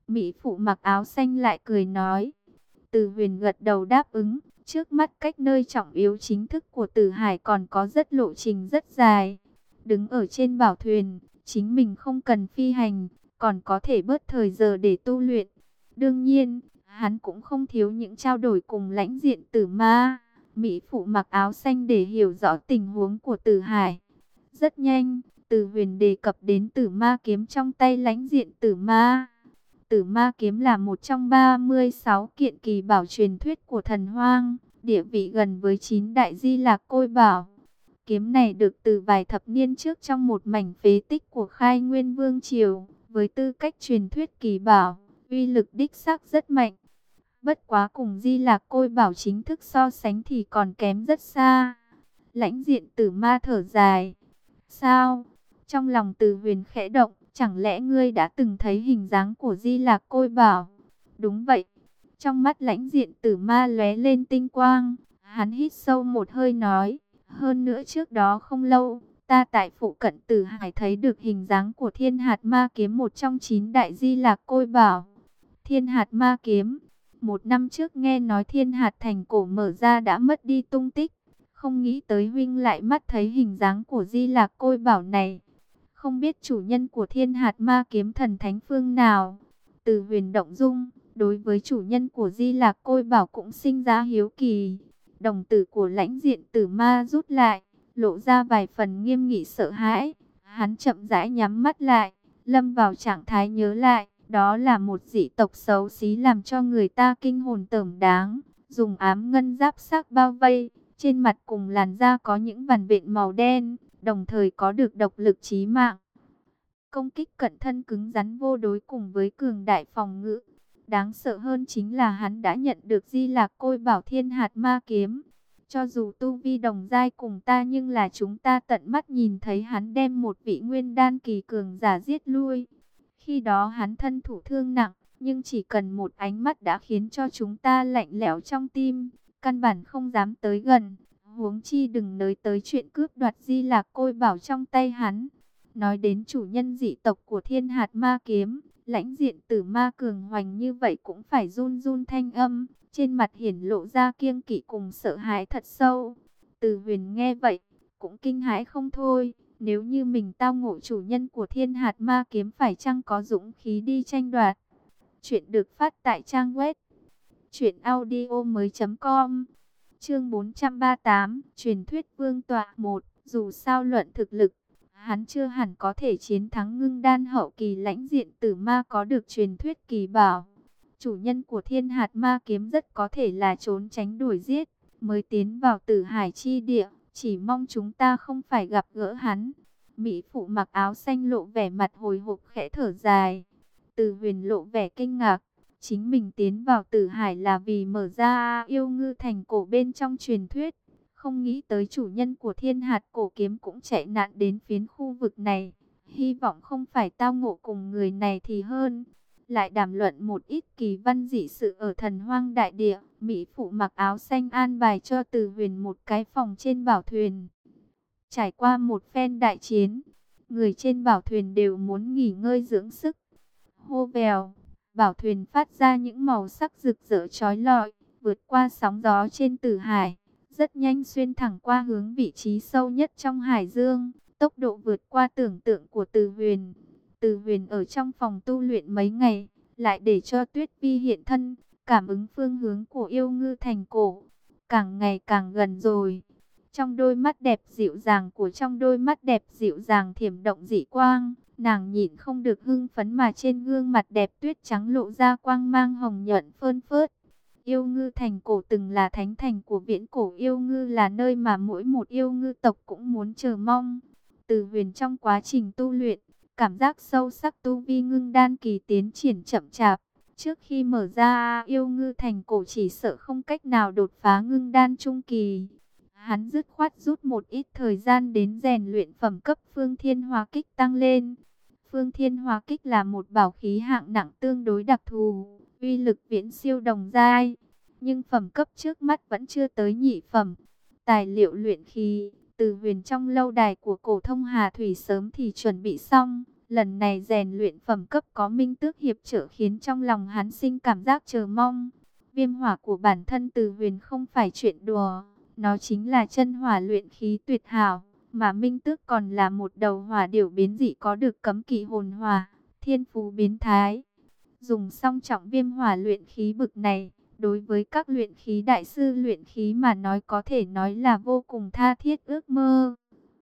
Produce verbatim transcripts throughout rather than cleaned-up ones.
Mỹ phụ mặc áo xanh lại cười nói. Từ Huyền gật đầu đáp ứng. Trước mắt cách nơi trọng yếu chính thức của Tử Hải còn có rất lộ trình rất dài. Đứng ở trên bảo thuyền, chính mình không cần phi hành, còn có thể bớt thời giờ để tu luyện. Đương nhiên, hắn cũng không thiếu những trao đổi cùng lãnh diện Tử Ma. Mỹ phụ mặc áo xanh để hiểu rõ tình huống của Tử Hải. Rất nhanh, Từ Huyền đề cập đến Tử Ma kiếm trong tay lãnh diện Tử Ma. Tử Ma kiếm là một trong ba mươi sáu kiện kỳ bảo truyền thuyết của thần hoang, địa vị gần với chín đại di lạc côi bảo. Kiếm này được từ vài thập niên trước trong một mảnh phế tích của Khai Nguyên Vương Triều, với tư cách truyền thuyết kỳ bảo, uy lực đích xác rất mạnh. Bất quá cùng di lạc côi bảo chính thức so sánh thì còn kém rất xa. Lãnh diện Tử Ma thở dài. Sao? Trong lòng Từ Huyền khẽ động, chẳng lẽ ngươi đã từng thấy hình dáng của di lạc côi bảo? Đúng vậy. Trong mắt lãnh diện Tử Ma lóe lên tinh quang, hắn hít sâu một hơi nói. Hơn nữa trước đó không lâu, ta tại phụ cận Tử Hải thấy được hình dáng của Thiên Hạt Ma Kiếm, một trong chín đại di lạc côi bảo. Thiên Hạt Ma Kiếm, một năm trước nghe nói Thiên Hạt Thành cổ mở ra đã mất đi tung tích. Không nghĩ tới huynh lại mắt thấy hình dáng của di lạc côi bảo này. Không biết chủ nhân của Thiên Hạt Ma Kiếm thần thánh phương nào? Từ Huyền động dung, đối với chủ nhân của di lạc côi bảo cũng sinh ra hiếu kỳ. Đồng tử của lãnh diện Tử Ma rút lại, lộ ra vài phần nghiêm nghị sợ hãi. Hắn chậm rãi nhắm mắt lại, lâm vào trạng thái nhớ lại. Đó là một dị tộc xấu xí làm cho người ta kinh hồn tởm đáng. Dùng ám ngân giáp xác bao vây, trên mặt cùng làn da có những vằn vện màu đen, đồng thời có được độc lực chí mạng. Công kích cận thân cứng rắn vô đối cùng với cường đại phòng ngự. Đáng sợ hơn chính là hắn đã nhận được di lạc côi bảo Thiên Hạt Ma Kiếm. Cho dù tu vi đồng giai cùng ta, nhưng là chúng ta tận mắt nhìn thấy hắn đem một vị nguyên đan kỳ cường giả giết lui. Khi đó hắn thân thủ thương nặng, nhưng chỉ cần một ánh mắt đã khiến cho chúng ta lạnh lẽo trong tim, căn bản không dám tới gần. Huống chi đừng nói tới chuyện cướp đoạt di lạc côi bảo trong tay hắn. Nói đến chủ nhân dị tộc của Thiên Hạt Ma Kiếm, lãnh diện Tử Ma cường hoành như vậy cũng phải run run thanh âm, trên mặt hiển lộ ra kiêng kỵ cùng sợ hãi thật sâu. Từ Huyền nghe vậy, cũng kinh hãi không thôi. Nếu như mình tao ngộ chủ nhân của Thiên Hạt Ma Kiếm, phải chăng có dũng khí đi tranh đoạt? Chuyện được phát tại trang web truyện audio mới chấm com. Chương bốn trăm ba mươi tám, truyền thuyết vương tọa một. Dù sao luận thực lực, hắn chưa hẳn có thể chiến thắng ngưng đan hậu kỳ lãnh diện Tử Ma có được truyền thuyết kỳ bảo. Chủ nhân của Thiên Hạt Ma Kiếm rất có thể là trốn tránh đuổi giết, mới tiến vào Tử Hải chi địa, chỉ mong chúng ta không phải gặp gỡ hắn. Mỹ phụ mặc áo xanh lộ vẻ mặt hồi hộp khẽ thở dài. Từ Huyền lộ vẻ kinh ngạc. Chính mình tiến vào Tử Hải là vì mở ra yêu ngư thành cổ bên trong truyền thuyết. Không nghĩ tới chủ nhân của Thiên Hạt cổ kiếm cũng chạy nạn đến phiến khu vực này. Hy vọng không phải tao ngộ cùng người này thì hơn. Lại đàm luận một ít kỳ văn dị sự ở thần hoang đại địa. Mỹ phụ mặc áo xanh an bài cho Từ Huyền một cái phòng trên bảo thuyền. Trải qua một phen đại chiến, người trên bảo thuyền đều muốn nghỉ ngơi dưỡng sức. Hô vèo, bảo thuyền phát ra những màu sắc rực rỡ chói lọi, vượt qua sóng gió trên Tử Hải, rất nhanh xuyên thẳng qua hướng vị trí sâu nhất trong hải dương, tốc độ vượt qua tưởng tượng của Từ Huyền. Từ Huyền ở trong phòng tu luyện mấy ngày, lại để cho Tuyết Vi hiện thân, cảm ứng phương hướng của yêu ngư thành cổ, càng ngày càng gần rồi. Trong đôi mắt đẹp dịu dàng của trong đôi mắt đẹp dịu dàng thiểm động dị quang, nàng nhịn không được hưng phấn mà trên gương mặt đẹp tuyết trắng lộ ra quang mang hồng nhuận phơn phớt. Yêu ngư thành cổ từng là thánh thành của viễn cổ yêu ngư, là nơi mà mỗi một yêu ngư tộc cũng muốn chờ mong. Từ Huyền trong quá trình tu luyện, cảm giác sâu sắc tu vi ngưng đan kỳ tiến triển chậm chạp. Trước khi mở ra yêu ngư thành cổ chỉ sợ không cách nào đột phá ngưng đan trung kỳ. Hắn dứt khoát rút một ít thời gian đến rèn luyện phẩm cấp Phương Thiên Hóa Kích tăng lên. Phương Thiên Hóa Kích là một bảo khí hạng nặng tương đối đặc thù, uy lực viễn siêu đồng giai, nhưng phẩm cấp trước mắt vẫn chưa tới nhị phẩm. Tài liệu luyện khí, Từ Huyền trong lâu đài của cổ thông Hà Thủy sớm thì chuẩn bị xong, Lần này rèn luyện phẩm cấp có Minh Tước hiệp trợ khiến trong lòng hắn sinh cảm giác chờ mong. Viêm hỏa của bản thân Từ Huyền không phải chuyện đùa, nó chính là chân hỏa luyện khí tuyệt hảo, mà Minh Tước còn là một đầu hỏa điểu biến dị có được cấm kỵ hồn hỏa, thiên phú biến thái. Dùng song trọng viêm hỏa luyện khí bực này, đối với các luyện khí đại sư luyện khí mà nói có thể nói là vô cùng tha thiết ước mơ.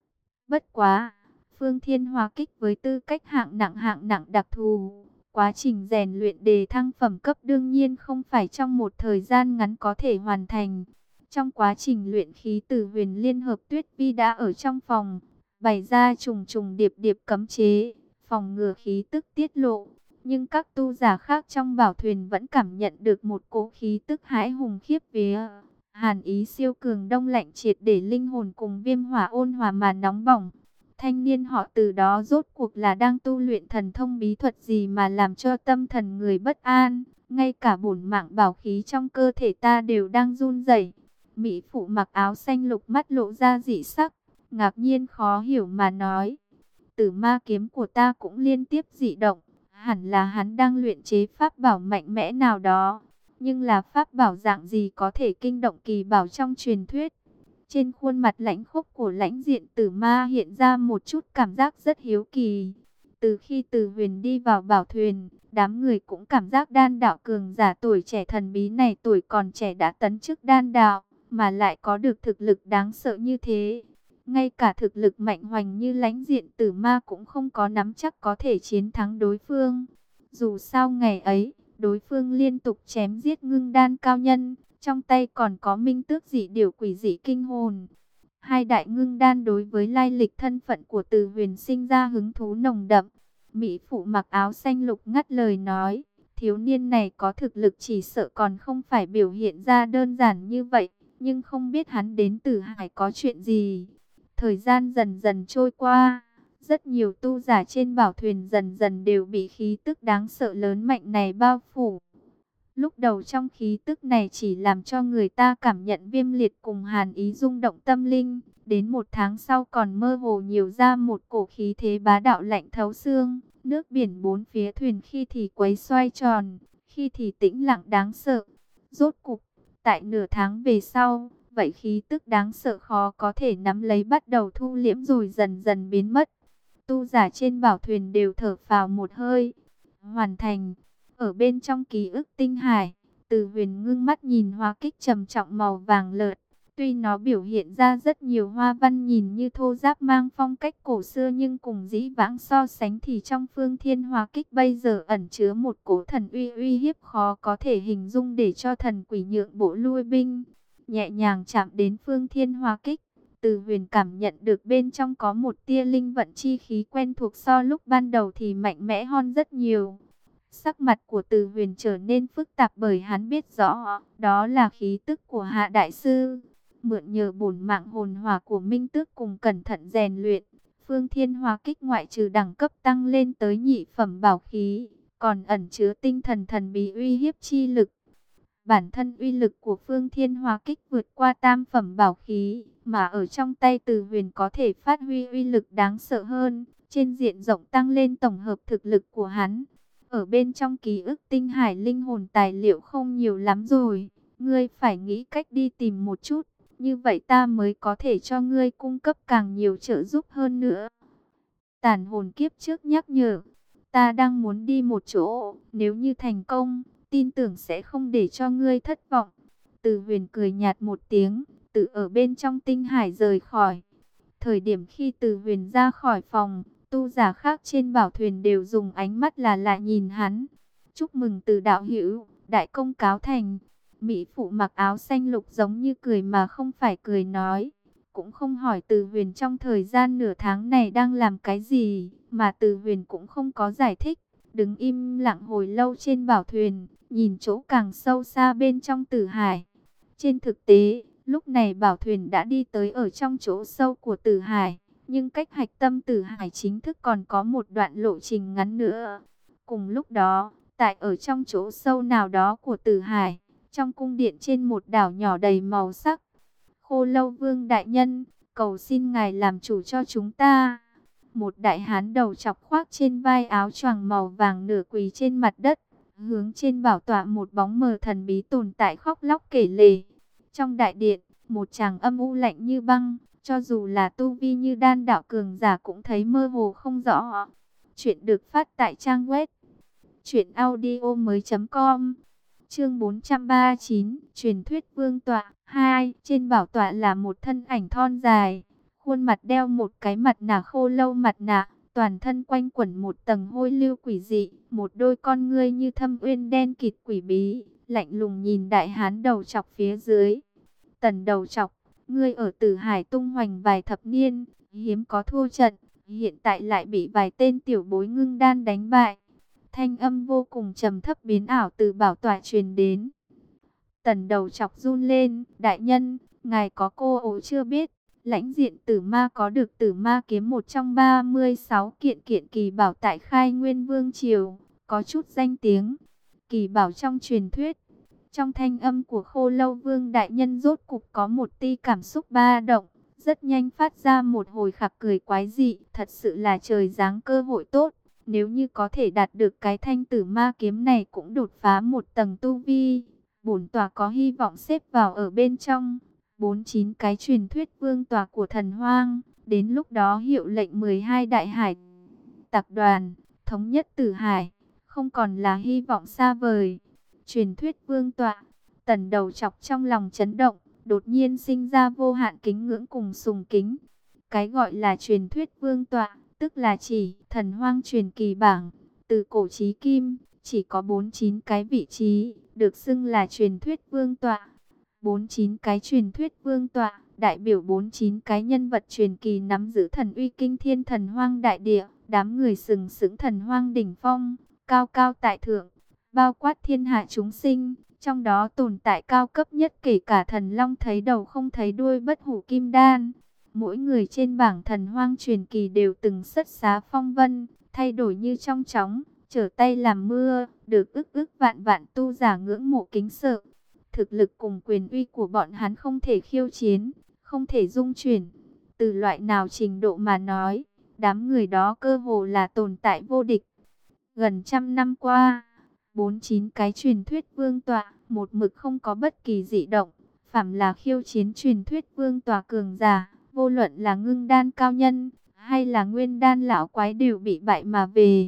Bất quá, Phương Thiên Hỏa kích với tư cách hạng nặng hạng nặng đặc thù, quá trình rèn luyện đề thăng phẩm cấp đương nhiên không phải trong một thời gian ngắn có thể hoàn thành. Trong quá trình luyện khí, Từ Huyền liên hợp Tuyết Vi đã ở trong phòng bày ra trùng trùng điệp điệp cấm chế, phòng ngừa khí tức tiết lộ. Nhưng các tu giả khác trong bảo thuyền vẫn cảm nhận được một cỗ khí tức hãi hùng khiếp vía. Hàn ý siêu cường đông lạnh triệt để linh hồn cùng viêm hỏa ôn hòa mà nóng bỏng. Thanh niên họ Từ đó rốt cuộc là đang tu luyện thần thông bí thuật gì mà làm cho tâm thần người bất an. Ngay cả bổn mạng bảo khí trong cơ thể ta đều đang run rẩy. Mỹ phụ mặc áo xanh lục mắt lộ ra dị sắc, ngạc nhiên khó hiểu mà nói. Tử ma kiếm của ta cũng liên tiếp dị động. Hẳn là hắn đang luyện chế pháp bảo mạnh mẽ nào đó. Nhưng là pháp bảo dạng gì có thể kinh động kỳ bảo trong truyền thuyết? Trên khuôn mặt lãnh khốc của lãnh diện Tử ma hiện ra một chút cảm giác rất hiếu kỳ. Từ khi Từ Huyền đi vào bảo thuyền, đám người cũng cảm giác đan đạo cường giả tuổi trẻ thần bí này tuổi còn trẻ đã tấn chức đan đạo, mà lại có được thực lực đáng sợ như thế. Ngay cả thực lực mạnh hoành như lãnh diện Tử ma cũng không có nắm chắc có thể chiến thắng đối phương. Dù sao ngày ấy, đối phương liên tục chém giết ngưng đan cao nhân, trong tay còn có Minh Tước dị điểu quỷ dị kinh hồn. Hai đại ngưng đan đối với lai lịch thân phận của Từ Huyền sinh ra hứng thú nồng đậm. Mỹ phụ mặc áo xanh lục ngắt lời nói, thiếu niên này có thực lực chỉ sợ còn không phải biểu hiện ra đơn giản như vậy, nhưng không biết hắn đến Tử Hải có chuyện gì. Thời gian dần dần trôi qua, rất nhiều tu giả trên bảo thuyền dần dần đều bị khí tức đáng sợ lớn mạnh này bao phủ. Lúc đầu trong khí tức này chỉ làm cho người ta cảm nhận viêm liệt cùng hàn ý rung động tâm linh. Đến một tháng sau còn mơ hồ nhiều ra một cổ khí thế bá đạo lạnh thấu xương. Nước biển bốn phía thuyền khi thì quấy xoay tròn, khi thì tĩnh lặng đáng sợ. Rốt cục, tại nửa tháng về sau, vậy khí tức đáng sợ khó có thể nắm lấy bắt đầu thu liễm rồi dần dần biến mất. Tu giả trên bảo thuyền đều thở phào một hơi. Hoàn thành. Ở bên trong ký ức tinh hải, Từ Huyền ngưng mắt nhìn hoa kích trầm trọng màu vàng lợt. Tuy nó biểu hiện ra rất nhiều hoa văn nhìn như thô ráp mang phong cách cổ xưa, nhưng cùng dĩ vãng so sánh thì trong Phương Thiên Hoa kích bây giờ ẩn chứa một cỗ thần uy uy hiếp khó có thể hình dung, để cho thần quỷ nhượng bộ lui binh. Nhẹ nhàng chạm đến Phương Thiên Hoa kích, Từ Huyền cảm nhận được bên trong có một tia linh vận chi khí quen thuộc, so lúc ban đầu thì mạnh mẽ hơn rất nhiều. Sắc mặt của Từ Huyền trở nên phức tạp bởi hắn biết rõ đó là khí tức của Hạ Đại Sư. Mượn nhờ bổn mạng hồn hỏa của Minh Tước cùng cẩn thận rèn luyện, Phương Thiên Hoa kích ngoại trừ đẳng cấp tăng lên tới nhị phẩm bảo khí, còn ẩn chứa tinh thần thần bí uy hiếp chi lực. Bản thân uy lực của Phương Thiên Hoa kích vượt qua tam phẩm bảo khí, mà ở trong tay Từ Huyền có thể phát huy uy lực đáng sợ hơn, trên diện rộng tăng lên tổng hợp thực lực của hắn. Ở bên trong ký ức tinh hải linh hồn tài liệu không nhiều lắm rồi, ngươi phải nghĩ cách đi tìm một chút, như vậy ta mới có thể cho ngươi cung cấp càng nhiều trợ giúp hơn nữa. Tàn hồn kiếp trước nhắc nhở, ta đang muốn đi một chỗ, nếu như thành công, tin tưởng sẽ không để cho ngươi thất vọng. Từ Huyền cười nhạt một tiếng, tự ở bên trong tinh hải rời khỏi. Thời điểm khi Từ Huyền ra khỏi phòng, tu giả khác trên bảo thuyền đều dùng ánh mắt là lạ nhìn hắn. Chúc mừng Từ đạo hữu, đại công cáo thành. Mỹ phụ mặc áo xanh lục giống như cười mà không phải cười nói. Cũng không hỏi Từ Huyền trong thời gian nửa tháng này đang làm cái gì, mà Từ Huyền cũng không có giải thích. Đứng im lặng hồi lâu trên bảo thuyền, nhìn chỗ càng sâu xa bên trong Tử Hải. Trên thực tế, lúc này bảo thuyền đã đi tới ở trong chỗ sâu của Tử Hải, nhưng cách hạch tâm Tử Hải chính thức còn có một đoạn lộ trình ngắn nữa. Cùng lúc đó, tại ở trong chỗ sâu nào đó của Tử Hải, trong cung điện trên một đảo nhỏ đầy màu sắc, Khô Lâu Vương đại nhân, cầu xin ngài làm chủ cho chúng ta. Một đại hán đầu chọc khoác trên vai áo choàng màu vàng nửa quỳ trên mặt đất, hướng trên bảo tọa một bóng mờ thần bí tồn tại khóc lóc kể lể. Trong đại điện, một chàng âm u lạnh như băng, cho dù là tu vi như đan đạo cường giả cũng thấy mơ hồ không rõ. Chuyện được phát tại trang web truyện audio mới.com. Chương bốn trăm ba mươi chín, truyền thuyết vương tọa hai. Trên bảo tọa là một thân ảnh thon dài, khuôn mặt đeo một cái mặt nạ khô lâu mặt nạ, toàn thân quanh quẩn một tầng hôi lưu quỷ dị, một đôi con ngươi như thâm uyên đen kịt quỷ bí, lạnh lùng nhìn đại hán đầu chọc phía dưới. Tần đầu chọc, ngươi ở Tử Hải tung hoành vài thập niên, hiếm có thua trận, hiện tại lại bị vài tên tiểu bối ngưng đan đánh bại. Thanh âm vô cùng trầm thấp biến ảo từ bảo tọa truyền đến. Tần đầu chọc run lên, đại nhân, ngài có cô ố chưa biết, lãnh diện tử ma có được tử ma kiếm một trong ba mươi sáu kiện kiện kỳ bảo tại Khai Nguyên Vương Triều, có chút danh tiếng, kỳ bảo trong truyền thuyết. Trong thanh âm của Khô Lâu Vương đại nhân rốt cục có một tia cảm xúc ba động, rất nhanh phát ra một hồi khạc cười quái dị, thật sự là trời giáng cơ hội tốt. Nếu như có thể đạt được cái thanh tử ma kiếm này cũng đột phá một tầng tu vi, bổn tòa có hy vọng xếp vào ở bên trong bốn chín cái truyền thuyết vương tòa của thần hoang. Đến lúc đó hiệu lệnh mười hai đại hải tặc đoàn, thống nhất Tử Hải, không còn là hy vọng xa vời. Truyền thuyết vương tọa, tần đầu chọc trong lòng chấn động, đột nhiên sinh ra vô hạn kính ngưỡng cùng sùng kính. Cái gọi là truyền thuyết vương tọa, tức là chỉ thần hoang truyền kỳ bảng, từ cổ chí kim, chỉ có bốn chín cái vị trí, được xưng là truyền thuyết vương tọa. bốn chín cái truyền thuyết vương tọa, đại biểu bốn chín cái nhân vật truyền kỳ nắm giữ thần uy kinh thiên thần hoang đại địa, đám người sừng sững thần hoang đỉnh phong, cao cao tại thượng, bao quát thiên hạ chúng sinh, trong đó tồn tại cao cấp nhất kể cả thần long thấy đầu không thấy đuôi bất hủ kim đan. Mỗi người trên bảng thần hoang truyền kỳ đều từng xuất xá phong vân, thay đổi như trong chóng, trở tay làm mưa, được ức ức vạn vạn tu giả ngưỡng mộ kính sợ. Thực lực cùng quyền uy của bọn hắn không thể khiêu chiến, không thể dung chuyển. Từ loại nào trình độ mà nói, đám người đó cơ hồ là tồn tại vô địch. Gần trăm năm qua, bốn chín cái truyền thuyết vương tọa, một mực không có bất kỳ dị động. Phàm là khiêu chiến truyền thuyết vương tọa cường giả, vô luận là ngưng đan cao nhân, hay là nguyên đan lão quái đều bị bại mà về.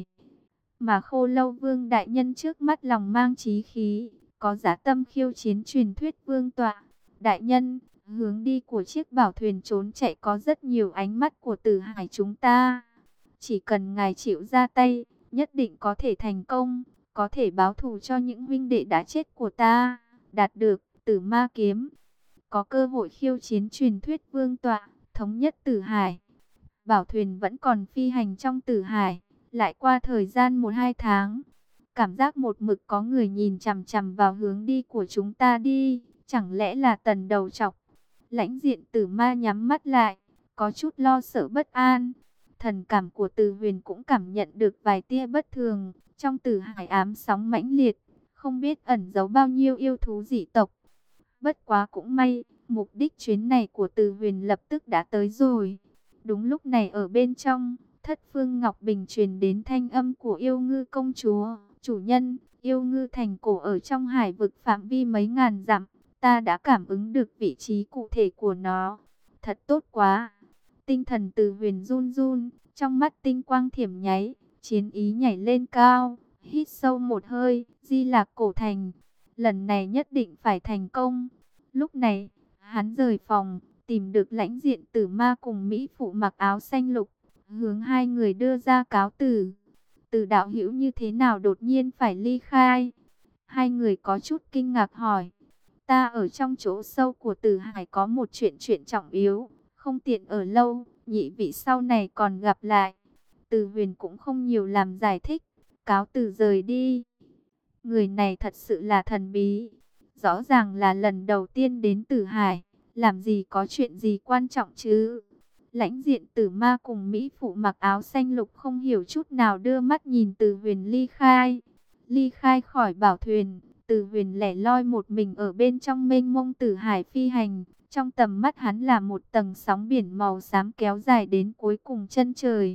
Mà Khô Lâu Vương đại nhân trước mắt lòng mang chí khí, có dã tâm khiêu chiến truyền thuyết vương tọa. Đại nhân, hướng đi của chiếc bảo thuyền trốn chạy có rất nhiều ánh mắt của Tử Hải chúng ta. Chỉ cần ngài chịu ra tay, nhất định có thể thành công, có thể báo thù cho những huynh đệ đã chết của ta, đạt được Tử Ma kiếm, có cơ hội khiêu chiến truyền thuyết vương tọa, thống nhất Tử Hải. Bảo thuyền vẫn còn phi hành trong Tử Hải, lại qua thời gian một hai tháng, cảm giác một mực có người nhìn chằm chằm vào hướng đi của chúng ta đi, chẳng lẽ là tần đầu chọc? Lãnh diện Tử Ma nhắm mắt lại, có chút lo sợ bất an. Thần cảm của Từ Huyền cũng cảm nhận được vài tia bất thường, trong Tử Hải ám sóng mãnh liệt, không biết ẩn giấu bao nhiêu yêu thú dị tộc. Bất quá cũng may, mục đích chuyến này của Từ Huyền lập tức đã tới rồi. Đúng lúc này ở bên trong, Thất Phương Ngọc Bình truyền đến thanh âm của Yêu Ngư công chúa. Chủ nhân, Yêu Ngư thành cổ ở trong hải vực phạm vi mấy ngàn dặm, ta đã cảm ứng được vị trí cụ thể của nó. Thật tốt quá. Tinh thần Từ Huyền run run, trong mắt tinh quang thiểm nháy, chiến ý nhảy lên cao, hít sâu một hơi, Di Lạc cổ thành, lần này nhất định phải thành công. Lúc này, hắn rời phòng, tìm được lãnh diện Tử Ma cùng mỹ phụ mặc áo xanh lục, hướng hai người đưa ra cáo từ. Từ đạo hữu như thế nào đột nhiên phải ly khai? Hai người có chút kinh ngạc hỏi. Ta ở trong chỗ sâu của Tử Hải có một chuyện chuyện trọng yếu, không tiện ở lâu, nhị vị sau này còn gặp lại. Từ Huyền cũng không nhiều làm giải thích, cáo từ rời đi. Người này thật sự là thần bí, rõ ràng là lần đầu tiên đến Tử Hải, làm gì có chuyện gì quan trọng chứ? Lãnh diện Tử Ma cùng mỹ phụ mặc áo xanh lục không hiểu chút nào đưa mắt nhìn Từ Huyền ly khai. Ly khai khỏi bảo thuyền, Từ Huyền lẻ loi một mình ở bên trong mênh mông Tử Hải phi hành. Trong tầm mắt hắn là một tầng sóng biển màu xám kéo dài đến cuối cùng chân trời.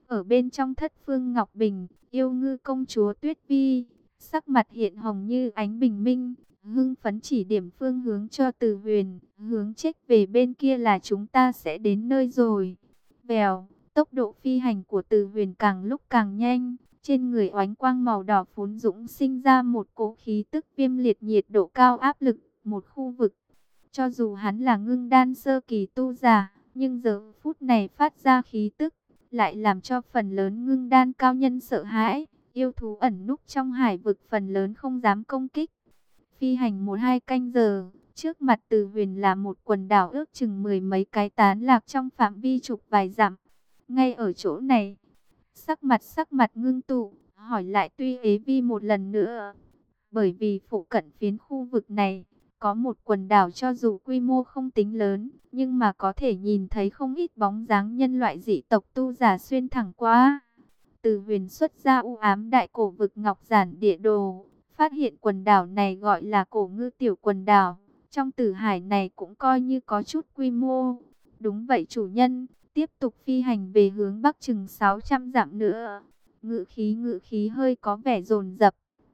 Ở bên trong Thất Phương Ngọc Bình, yêu ngư công chúa Tuyết Vi, sắc mặt hiện hồng như ánh bình minh, hưng phấn chỉ điểm phương hướng cho Từ Huyền, hướng chết về bên kia là chúng ta sẽ đến nơi rồi. Vèo, tốc độ phi hành của Từ Huyền càng lúc càng nhanh, trên người oánh quang màu đỏ phún dũng sinh ra một cỗ khí tức viêm liệt, nhiệt độ cao, áp lực một khu vực. Cho dù hắn là ngưng đan sơ kỳ tu giả, nhưng giờ phút này phát ra khí tức lại làm cho phần lớn ngưng đan cao nhân sợ hãi. Yêu thú ẩn núp trong hải vực phần lớn không dám công kích. Phi hành một hai canh giờ, trước mặt Từ Huyền là một quần đảo ước chừng mười mấy cái tán lạc trong phạm vi chục vài dặm. Ngay ở chỗ này, sắc mặt sắc mặt ngưng tụ, hỏi lại Tuy Ế Vi một lần nữa. Bởi vì phụ cận phiến khu vực này có một quần đảo, cho dù quy mô không tính lớn, nhưng mà có thể nhìn thấy không ít bóng dáng nhân loại dị tộc tu giả xuyên thẳng qua. Từ Huyền xuất ra u ám đại cổ vực ngọc giản địa đồ, phát hiện quần đảo này gọi là Cổ Ngư tiểu quần đảo. Trong tử hải này cũng coi như có chút quy mô. Đúng vậy chủ nhân, tiếp tục phi hành về hướng bắc chừng sáu trăm dặm nữa. Ngự khí ngự khí hơi có vẻ dồn dập.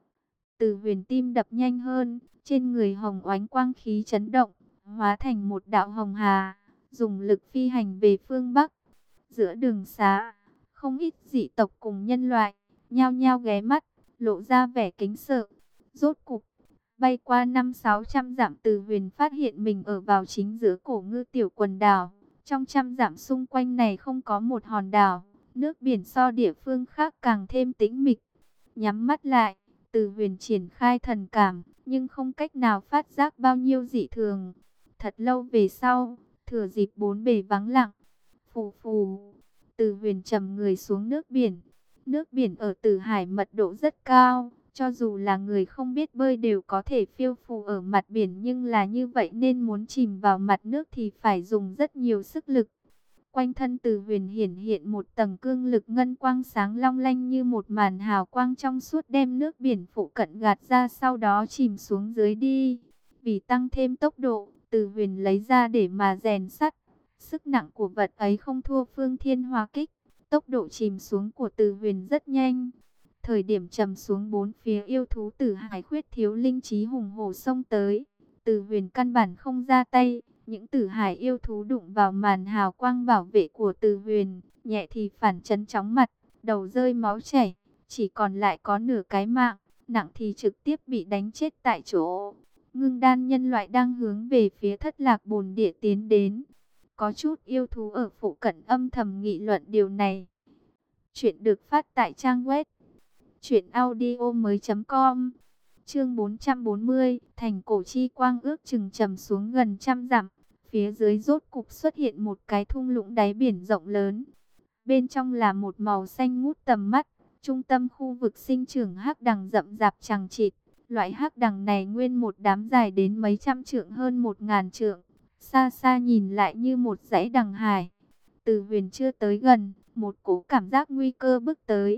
Từ Huyền tim đập nhanh hơn, trên người hồng oánh quang khí chấn động, hóa thành một đạo hồng hà, dùng lực phi hành về phương bắc. Giữa đường xá, không ít dị tộc cùng nhân loại nhao nhao ghé mắt, lộ ra vẻ kính sợ. Rốt cục bay qua năm sáu trăm dặm, Từ Huyền phát hiện mình ở vào chính giữa Cổ Ngư tiểu quần đảo. Trong trăm dặm xung quanh này không có một hòn đảo, nước biển so địa phương khác càng thêm tĩnh mịch. Nhắm mắt lại, Từ Huyền triển khai thần cảm, nhưng không cách nào phát giác bao nhiêu dị thường. Thật lâu về sau, thừa dịp bốn bề vắng lặng, phù phù, Từ Huyền trầm người xuống nước biển. Nước biển ở Tử Hải mật độ rất cao, cho dù là người không biết bơi đều có thể phiêu phù ở mặt biển, nhưng là như vậy nên muốn chìm vào mặt nước thì phải dùng rất nhiều sức lực. Quanh thân Từ Huyền hiển hiện một tầng cương lực ngân quang sáng long lanh như một màn hào quang trong suốt, đem nước biển phụ cận gạt ra, sau đó chìm xuống dưới đi. Vì tăng thêm tốc độ, Từ Huyền lấy ra để mà rèn sắt. Sức nặng của vật ấy không thua Phương Thiên Hỏa Kích. Tốc độ chìm xuống của Từ Huyền rất nhanh. Thời điểm trầm xuống, bốn phía yêu thú Tử Hải khuyết thiếu linh trí hùng hổ xông tới. Từ Huyền căn bản không ra tay. Những Tử Hải yêu thú đụng vào màn hào quang bảo vệ của Từ Huyền, nhẹ thì phản chấn chóng mặt, đầu rơi máu chảy, chỉ còn lại có nửa cái mạng, nặng thì trực tiếp bị đánh chết tại chỗ. Ngưng đan nhân loại đang hướng về phía Thất Lạc Bồn Địa tiến đến. Có chút yêu thú ở phụ cận âm thầm nghị luận điều này. Chuyện được phát tại trang web truyện audio mới chấm com. Chương bốn trăm bốn mươi, thành cổ chi quang ước chừng trầm xuống gần trăm dặm. Phía dưới rốt cục xuất hiện một cái thung lũng đáy biển rộng lớn. Bên trong là một màu xanh ngút tầm mắt. Trung tâm khu vực sinh trưởng hắc đằng rậm rạp chằng chịt. Loại hắc đằng này nguyên một đám dài đến mấy trăm trượng, hơn một ngàn trượng. Xa xa nhìn lại như một dãy đằng hải. Từ Huyền chưa tới gần, một cỗ cảm giác nguy cơ bước tới.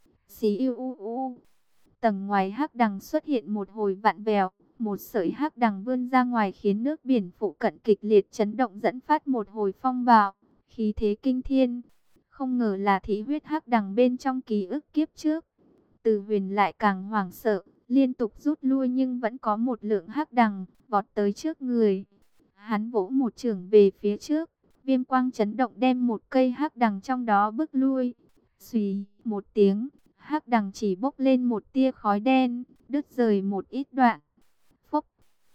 Xí u u u. Tầng ngoài hắc đằng xuất hiện một hồi vặn vẹo, một sợi hắc đằng vươn ra ngoài khiến nước biển phụ cận kịch liệt chấn động, dẫn phát một hồi phong bạo, khí thế kinh thiên. Không ngờ là thị huyết hắc đằng bên trong ký ức kiếp trước. Từ Huyền lại càng hoảng sợ, liên tục rút lui nhưng vẫn có một lượng hắc đằng vọt tới trước người. Hắn vỗ một chưởng về phía trước, viêm quang chấn động đem một cây hắc đằng trong đó bức lui. Xùy một tiếng, hắc đằng chỉ bốc lên một tia khói đen, đứt rời một ít đoạn. Phốc.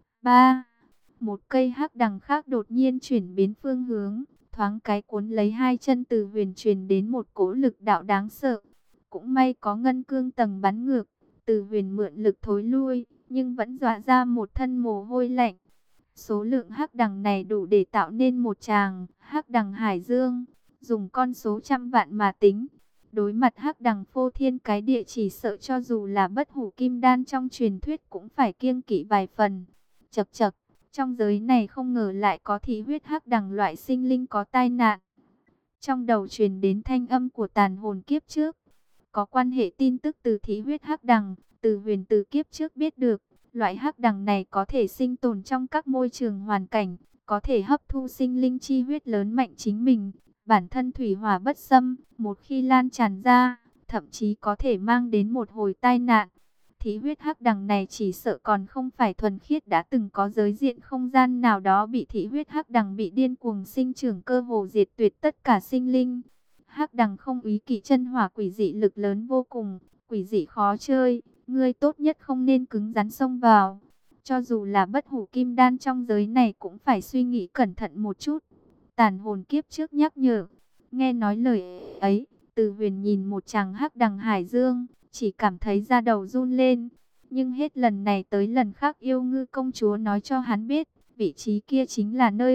Ba. Một cây hắc đằng khác đột nhiên chuyển biến phương hướng, thoáng cái cuốn lấy hai chân Từ Huyền, truyền đến một cỗ lực đạo đáng sợ. Cũng may có ngân cương tầng bắn ngược, Từ Huyền mượn lực thối lui, nhưng vẫn dọa ra một thân mồ hôi lạnh. Số lượng hắc đằng này đủ để tạo nên một tràng hắc đằng hải dương, dùng con số trăm vạn mà tính. Đối mặt hắc đằng phô thiên cái địa, chỉ sợ cho dù là bất hủ kim đan trong truyền thuyết cũng phải kiêng kỵ vài phần. Chậc chậc, trong giới này không ngờ lại có thị huyết hắc đằng loại sinh linh có tai nạn. Trong đầu truyền đến thanh âm của tàn hồn kiếp trước. Có quan hệ tin tức từ thị huyết hắc đằng, Từ Huyền từ kiếp trước biết được. Loại hắc đằng này có thể sinh tồn trong các môi trường hoàn cảnh, có thể hấp thu sinh linh chi huyết lớn mạnh chính mình, Bản thân thủy hỏa bất xâm, một khi lan tràn ra, thậm chí có thể mang đến một hồi tai nạn. Thí huyết hắc đằng này chỉ sợ còn không phải thuần khiết, đã từng có giới diện không gian nào đó bị thị huyết hắc đằng bị điên cuồng sinh trưởng, cơ hồ diệt tuyệt tất cả sinh linh. Hắc đằng không úy kỵ chân hỏa, quỷ dị lực lớn vô cùng, quỷ dị khó chơi, ngươi tốt nhất không nên cứng rắn xông vào. Cho dù là bất hủ kim đan trong giới này cũng phải suy nghĩ cẩn thận một chút. Tàn hồn kiếp trước nhắc nhở. Nghe nói lời ấy, Từ Huyền nhìn một chàng hắc đằng hải dương, chỉ cảm thấy da đầu run lên. Nhưng hết lần này tới lần khác Yêu Ngư công chúa nói cho hắn biết, vị trí kia chính là nơi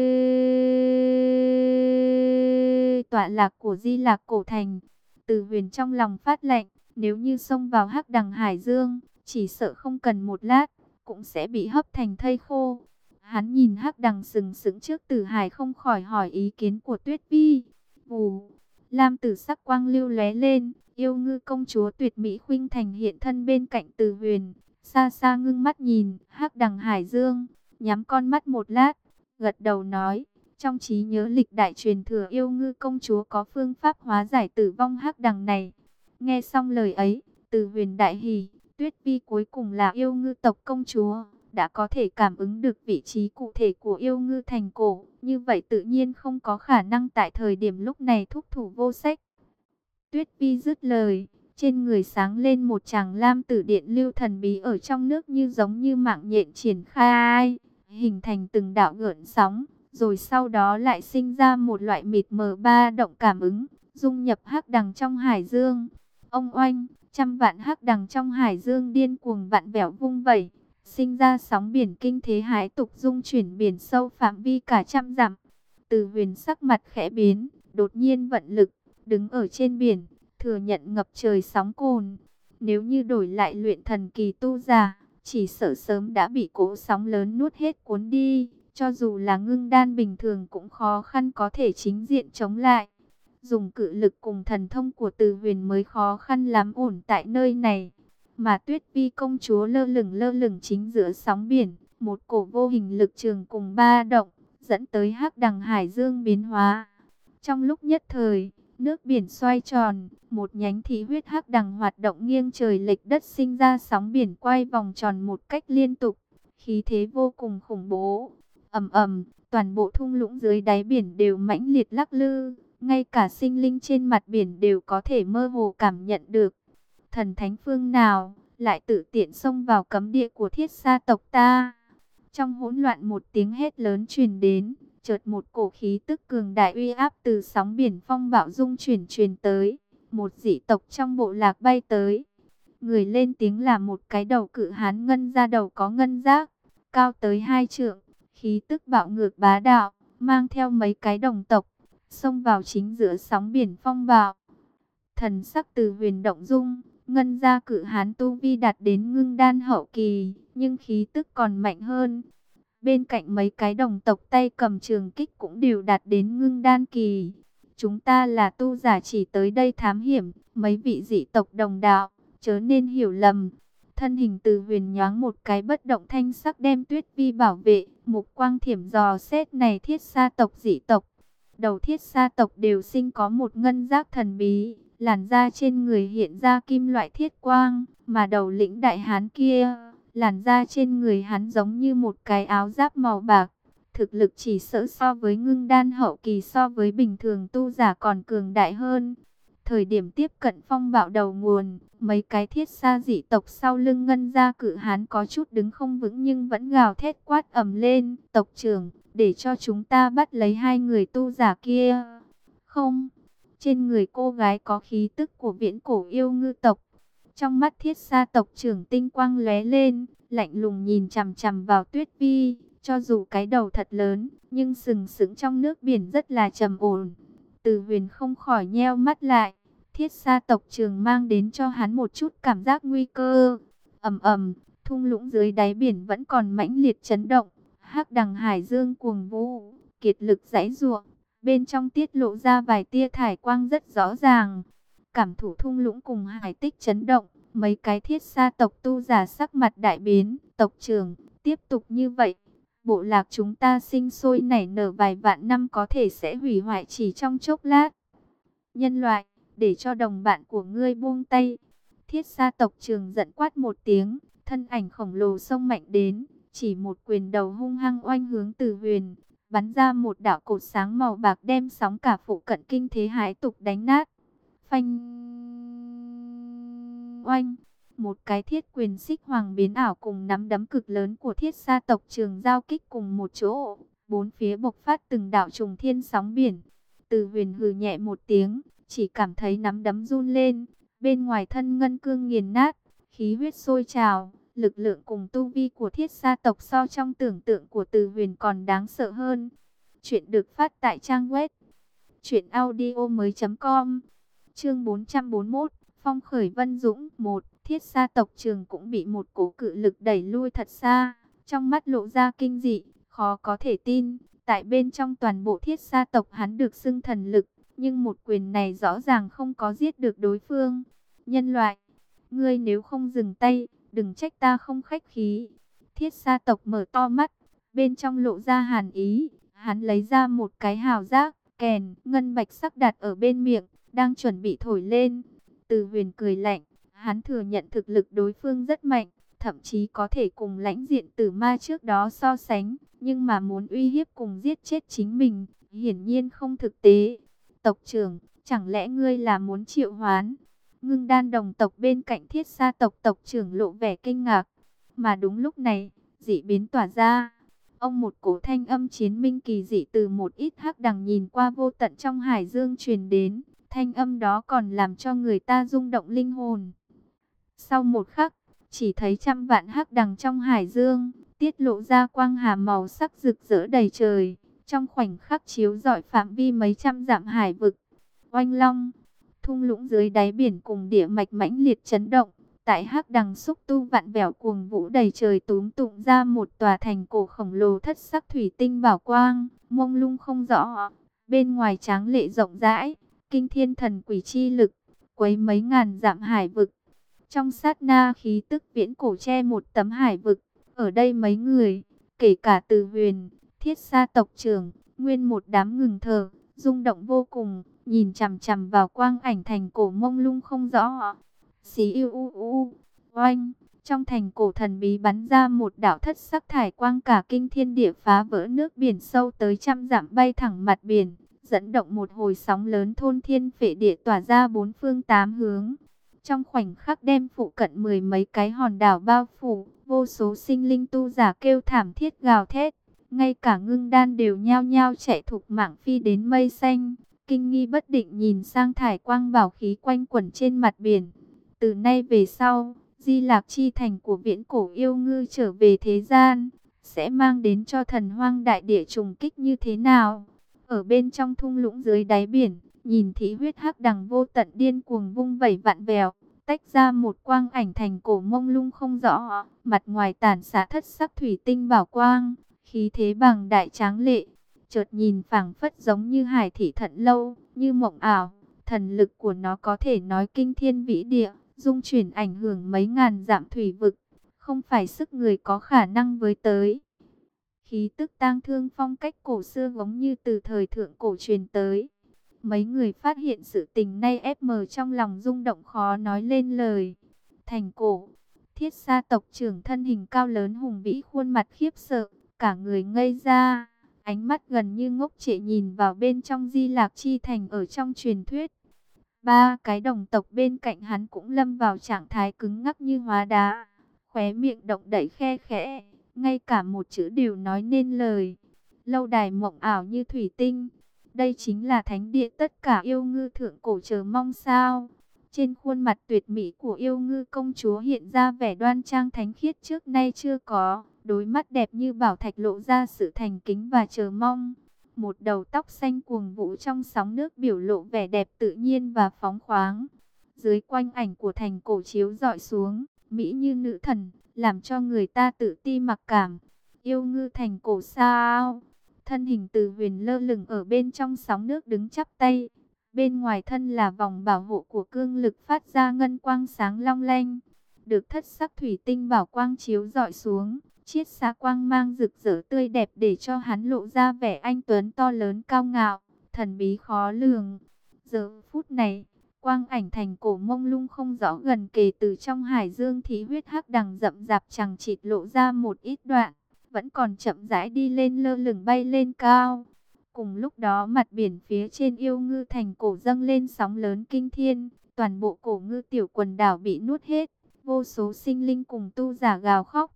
tọa lạc của Di Lạc cổ thành. Từ Huyền trong lòng phát lạnh, nếu như xông vào hắc đằng hải dương, chỉ sợ không cần một lát cũng sẽ bị hấp thành thây khô. Hắn nhìn hắc đằng sừng sững trước Tử Hải, không khỏi hỏi ý kiến của Tuyết Vi. Vù, lam tử sắc quang lưu lóe lên, Yêu Ngư công chúa tuyệt mỹ khuynh thành hiện thân bên cạnh Từ Huyền, xa xa ngưng mắt nhìn hắc đằng hải dương, nhắm con mắt một lát, gật đầu nói: trong trí nhớ lịch đại truyền thừa, Yêu Ngư công chúa có phương pháp hóa giải tử vong hắc đằng này. Nghe xong lời ấy, Từ Huyền đại hỉ. Tuyết Vi cuối cùng là Yêu Ngư tộc công chúa, đã có thể cảm ứng được vị trí cụ thể của Yêu Ngư thành cổ, như vậy tự nhiên không có khả năng tại thời điểm lúc này thúc thủ vô sách. Tuyết Vi dứt lời, trên người sáng lên một chàng lam tử điện lưu thần bí, ở trong nước như giống như mạng nhện triển khai, hình thành từng đạo gợn sóng, rồi sau đó lại sinh ra một loại mịt mờ ba động cảm ứng, dung nhập hắc đằng trong hải dương. Ông oanh, trăm vạn hắc đằng trong hải dương điên cuồng vặn vẹo vung vẩy, sinh ra sóng biển kinh thế hãi tục, dung chuyển biển sâu phạm vi cả trăm dặm. Từ Huyền sắc mặt khẽ biến, đột nhiên vận lực, đứng ở trên biển, thừa nhận ngập trời sóng cồn. Nếu như đổi lại luyện thần kỳ tu giả, chỉ sợ sớm đã bị cỗ sóng lớn nuốt hết cuốn đi, cho dù là ngưng đan bình thường cũng khó khăn có thể chính diện chống lại. Dùng cự lực cùng thần thông của Từ Huyền mới khó khăn lắm ổn tại nơi này. Mà Tuyết Vi công chúa lơ lửng lơ lửng chính giữa sóng biển, một cổ vô hình lực trường cùng ba động, dẫn tới hắc đằng hải dương biến hóa. Trong lúc nhất thời, nước biển xoay tròn, một nhánh thị huyết hắc đằng hoạt động nghiêng trời lệch đất, sinh ra sóng biển quay vòng tròn một cách liên tục, khí thế vô cùng khủng bố. Ầm ầm, toàn bộ thung lũng dưới đáy biển đều mãnh liệt lắc lư, ngay cả sinh linh trên mặt biển đều có thể mơ hồ cảm nhận được. Thần thánh phương nào lại tự tiện xông vào cấm địa của Thiết Sa tộc ta? Trong hỗn loạn một tiếng hét lớn truyền đến, chợt một cổ khí tức cường đại uy áp từ sóng biển phong bạo dung chuyển truyền tới. Một dị tộc trong bộ lạc bay tới. Người lên tiếng là một cái đầu cự hán ngân ra, đầu có ngân giác, cao tới hai trượng, khí tức bạo ngược bá đạo, mang theo mấy cái đồng tộc, xông vào chính giữa sóng biển phong bạo. Thần sắc Từ Huyền động dung, ngân gia cự hán tu vi đạt đến ngưng đan hậu kỳ, nhưng khí tức còn mạnh hơn. Bên cạnh mấy cái đồng tộc tay cầm trường kích cũng đều đạt đến ngưng đan kỳ. Chúng ta là tu giả chỉ tới đây thám hiểm, mấy vị dị tộc đồng đạo, chớ nên hiểu lầm. Thân hình Từ Huyền nhoáng một cái bất động thanh sắc đem Tuyết Vi bảo vệ, mục quang thiểm dò xét này Thiết Sa tộc dị tộc. Đầu Thiết Sa tộc đều sinh có một ngân giác thần bí, làn da trên người hiện ra kim loại thiết quang, mà đầu lĩnh đại hán kia, làn da trên người hắn giống như một cái áo giáp màu bạc. Thực lực chỉ sợ so với ngưng đan hậu kỳ, so với bình thường tu giả còn cường đại hơn. Thời điểm tiếp cận phong bạo đầu nguồn, mấy cái Thiết Sa dị tộc sau lưng ngân gia cự hán có chút đứng không vững, nhưng vẫn gào thét quát ầm lên: tộc trưởng, để cho chúng ta bắt lấy hai người tu giả kia. Không. Trên người cô gái có khí tức của viễn cổ Yêu Ngư tộc. Trong mắt Thiết Sa tộc trưởng tinh quang lóe lên, lạnh lùng nhìn chằm chằm vào Tuyết Vi. Cho dù cái đầu thật lớn, nhưng sừng sững trong nước biển rất là trầm ổn. Từ Huyền không khỏi nheo mắt lại. Thiết Sa tộc trưởng mang đến cho hắn một chút cảm giác nguy cơ. Ầm ầm, thung lũng dưới đáy biển vẫn còn mãnh liệt chấn động. Hắc đằng hải dương cuồng vũ, kiệt lực giãy giụa. Bên trong tiết lộ ra vài tia thải quang rất rõ ràng. Cảm thủ thung lũng cùng hải tích chấn động, mấy cái Thiết Sa tộc tu giả sắc mặt đại biến. Tộc trưởng, tiếp tục như vậy, bộ lạc chúng ta sinh sôi nảy nở vài vạn năm có thể sẽ hủy hoại chỉ trong chốc lát. Nhân loại, để cho đồng bạn của ngươi buông tay. Thiết Sa tộc Trường giận quát một tiếng, thân ảnh khổng lồ xông mạnh đến, chỉ một quyền đầu hung hăng oanh hướng Từ Huyền, bắn ra một đạo cột sáng màu bạc đem sóng cả phụ cận kinh thế hãi tục đánh nát. Phanh oanh, một cái thiết quyền xích hoàng biến ảo cùng nắm đấm cực lớn của Thiết Sa tộc Trường giao kích cùng một chỗ, bốn phía bộc phát từng đạo trùng thiên sóng biển. Từ Huyền hừ nhẹ một tiếng, chỉ cảm thấy nắm đấm run lên, bên ngoài thân ngân cương nghiền nát, khí huyết sôi trào, lực lượng cùng tu vi của Thiết Sa tộc so trong tưởng tượng của Từ Huyền còn đáng sợ hơn. Chuyện được phát tại trang web truyện audio mới chấm com. Chương bốn trăm bốn mươi mốt, Phong khởi Vân Dũng. Một, Thiết Sa tộc Trường cũng bị một cỗ cự lực đẩy lui thật xa, trong mắt lộ ra kinh dị, khó có thể tin. Tại bên trong toàn bộ Thiết Sa tộc hắn được xưng thần lực, nhưng một quyền này rõ ràng không có giết được đối phương. Nhân loại, ngươi nếu không dừng tay, đừng trách ta không khách khí. Thiết Sa tộc mở to mắt, bên trong lộ ra hàn ý, hắn lấy ra một cái hào giác, kèn, ngân bạch sắc đặt ở bên miệng, đang chuẩn bị thổi lên. Từ Huyền cười lạnh, hắn thừa nhận thực lực đối phương rất mạnh, thậm chí có thể cùng lãnh diện tử ma trước đó so sánh, nhưng mà muốn uy hiếp cùng giết chết chính mình, hiển nhiên không thực tế. Tộc trưởng, chẳng lẽ ngươi là muốn triệu hoán? Ngưng Đan đồng tộc bên cạnh Thiết Sa tộc tộc trưởng lộ vẻ kinh ngạc. Mà đúng lúc này, dị biến tỏa ra. Ông một cổ thanh âm chiến minh kỳ dị từ một ít hắc đằng nhìn qua vô tận trong hải dương truyền đến. Thanh âm đó còn làm cho người ta rung động linh hồn. Sau một khắc, chỉ thấy trăm vạn hắc đằng trong hải dương, tiết lộ ra quang hà màu sắc rực rỡ đầy trời. Trong khoảnh khắc chiếu rọi phạm vi mấy trăm dặm hải vực. Oanh long, thung lũng dưới đáy biển cùng địa mạch mãnh liệt chấn động. Tại hắc đằng xúc tu vạn vẹo cuồng vũ đầy trời túm tụng ra một tòa thành cổ khổng lồ thất sắc thủy tinh bảo quang, mông lung không rõ. Bên ngoài tráng lệ rộng rãi, kinh thiên thần quỷ chi lực, quấy mấy ngàn dặm hải vực. Trong sát na khí tức viễn cổ che một tấm hải vực. Ở đây mấy người, kể cả Từ Huyền, Thiết Sa tộc trưởng, nguyên một đám ngừng thở, rung động vô cùng, nhìn chằm chằm vào quang ảnh thành cổ mông lung không rõ. Xí yêu u u, oanh, trong thành cổ thần bí bắn ra một đạo thất sắc thải quang cả kinh thiên địa phá vỡ nước biển sâu tới trăm dặm bay thẳng mặt biển, dẫn động một hồi sóng lớn thôn thiên phệ địa tỏa ra bốn phương tám hướng. Trong khoảnh khắc đem phụ cận mười mấy cái hòn đảo bao phủ, vô số sinh linh tu giả kêu thảm thiết gào thét. Ngay cả Ngưng Đan đều nhao nhao chạy thục mạng phi đến mây xanh, kinh nghi bất định nhìn sang thải quang bảo khí quanh quẩn trên mặt biển. Từ nay về sau, Di Lạc Chi thành của viễn cổ yêu ngư trở về thế gian, sẽ mang đến cho thần hoang đại địa trùng kích như thế nào? Ở bên trong thung lũng dưới đáy biển, nhìn thị huyết hắc đằng vô tận điên cuồng vung vẩy vạn vẹo, tách ra một quang ảnh thành cổ mông lung không rõ, mặt ngoài tản xạ thất sắc thủy tinh bảo quang, khí thế bằng đại tráng lệ, chợt nhìn phảng phất giống như hải thị thận lâu, như mộng ảo. Thần lực của nó có thể nói kinh thiên vĩ địa, dung chuyển ảnh hưởng mấy ngàn dặm thủy vực, không phải sức người có khả năng với tới. Khí tức tang thương phong cách cổ xưa giống như từ thời thượng cổ truyền tới. Mấy người phát hiện sự tình nay ép mờ trong lòng rung động khó nói lên lời. Thành cổ, Thiết Sa tộc trưởng thân hình cao lớn hùng vĩ, khuôn mặt khiếp sợ, cả người ngây ra, ánh mắt gần như ngốc trệ nhìn vào bên trong Di Lạc Chi thành ở trong truyền thuyết. Ba cái đồng tộc bên cạnh hắn cũng lâm vào trạng thái cứng ngắc như hóa đá, khóe miệng động đậy khe khẽ, ngay cả một chữ đều nói nên lời. Lâu đài mộng ảo như thủy tinh, đây chính là thánh địa tất cả yêu ngư thượng cổ chờ mong sao? Trên khuôn mặt tuyệt mỹ của yêu ngư công chúa hiện ra vẻ đoan trang thánh khiết trước nay chưa có, đôi mắt đẹp như bảo thạch lộ ra sự thành kính và chờ mong. Một đầu tóc xanh cuồng vũ trong sóng nước biểu lộ vẻ đẹp tự nhiên và phóng khoáng. Dưới quanh ảnh của thành cổ chiếu dọi xuống, mỹ như nữ thần, làm cho người ta tự ti mặc cảm. Yêu ngư thành cổ sao? Thân hình Từ Huyền lơ lửng ở bên trong sóng nước đứng chắp tay. Bên ngoài thân là vòng bảo hộ của cương lực phát ra ngân quang sáng long lanh. Được thất sắc thủy tinh bảo quang chiếu dọi xuống, chiết xạ quang mang rực rỡ tươi đẹp để cho hắn lộ ra vẻ anh tuấn to lớn cao ngạo, thần bí khó lường. Giờ phút này, quang ảnh thành cổ mông lung không rõ gần kề từ trong hải dương thì huyết hắc đằng rậm rạp chằng chịt lộ ra một ít đoạn, vẫn còn chậm rãi đi lên lơ lửng bay lên cao. Cùng lúc đó mặt biển phía trên Yêu Ngư thành cổ dâng lên sóng lớn kinh thiên, toàn bộ cổ ngư tiểu quần đảo bị nuốt hết, vô số sinh linh cùng tu giả gào khóc.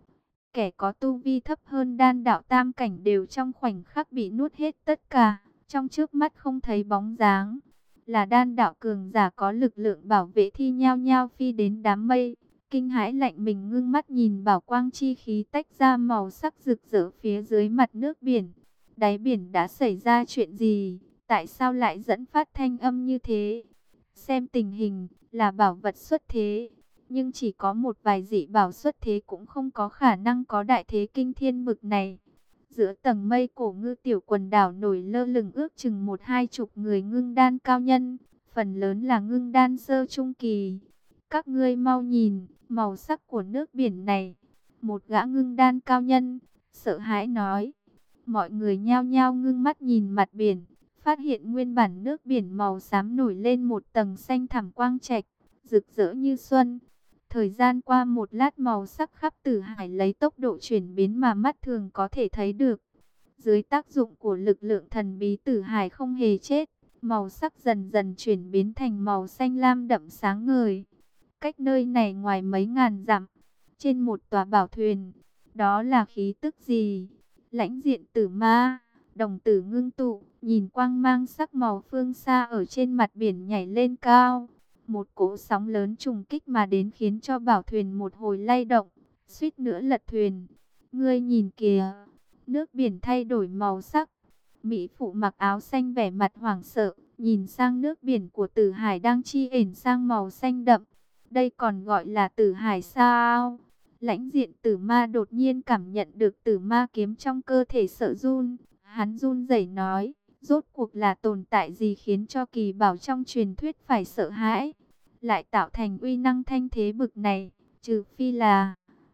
Kẻ có tu vi thấp hơn đan đạo tam cảnh đều trong khoảnh khắc bị nuốt hết tất cả, trong trước mắt không thấy bóng dáng. Là đan đạo cường giả có lực lượng bảo vệ thi nhao nhao phi đến đám mây, kinh hãi lạnh mình ngưng mắt nhìn bảo quang chi khí tách ra màu sắc rực rỡ phía dưới mặt nước biển. Đáy biển đã xảy ra chuyện gì? Tại sao lại dẫn phát thanh âm như thế? Xem tình hình là bảo vật xuất thế, nhưng chỉ có một vài dị bảo xuất thế cũng không có khả năng có đại thế kinh thiên bực này. Giữa tầng mây cổ ngư tiểu quần đảo nổi lơ lửng ước chừng một hai chục người ngưng đan cao nhân, phần lớn là ngưng đan sơ trung kỳ. Các ngươi mau nhìn, màu sắc của nước biển này. Một gã ngưng đan cao nhân, sợ hãi nói. Mọi người nhao nhao ngưng mắt nhìn mặt biển, phát hiện nguyên bản nước biển màu xám nổi lên một tầng xanh thẳm quang trạch, rực rỡ như xuân. Thời gian qua một lát màu sắc khắp tử hải lấy tốc độ chuyển biến mà mắt thường có thể thấy được. Dưới tác dụng của lực lượng thần bí tử hải không hề chết, màu sắc dần dần chuyển biến thành màu xanh lam đậm sáng ngời. Cách nơi này ngoài mấy ngàn dặm, trên một tòa bảo thuyền, đó là khí tức gì? Lãnh diện tử ma, đồng tử ngưng tụ, nhìn quang mang sắc màu phương xa ở trên mặt biển nhảy lên cao. Một cỗ sóng lớn trùng kích mà đến khiến cho bảo thuyền một hồi lay động, suýt nữa lật thuyền. Ngươi nhìn kìa, nước biển thay đổi màu sắc. Mỹ phụ mặc áo xanh vẻ mặt hoảng sợ, nhìn sang nước biển của Tử Hải đang chi ển sang màu xanh đậm. Đây còn gọi là Tử Hải sao? Lãnh diện tử ma đột nhiên cảm nhận được tử ma kiếm trong cơ thể sợ run. Hắn run rẩy nói, rốt cuộc là tồn tại gì khiến cho kỳ bảo trong truyền thuyết phải sợ hãi, lại tạo thành uy năng thanh thế bực này, trừ phi là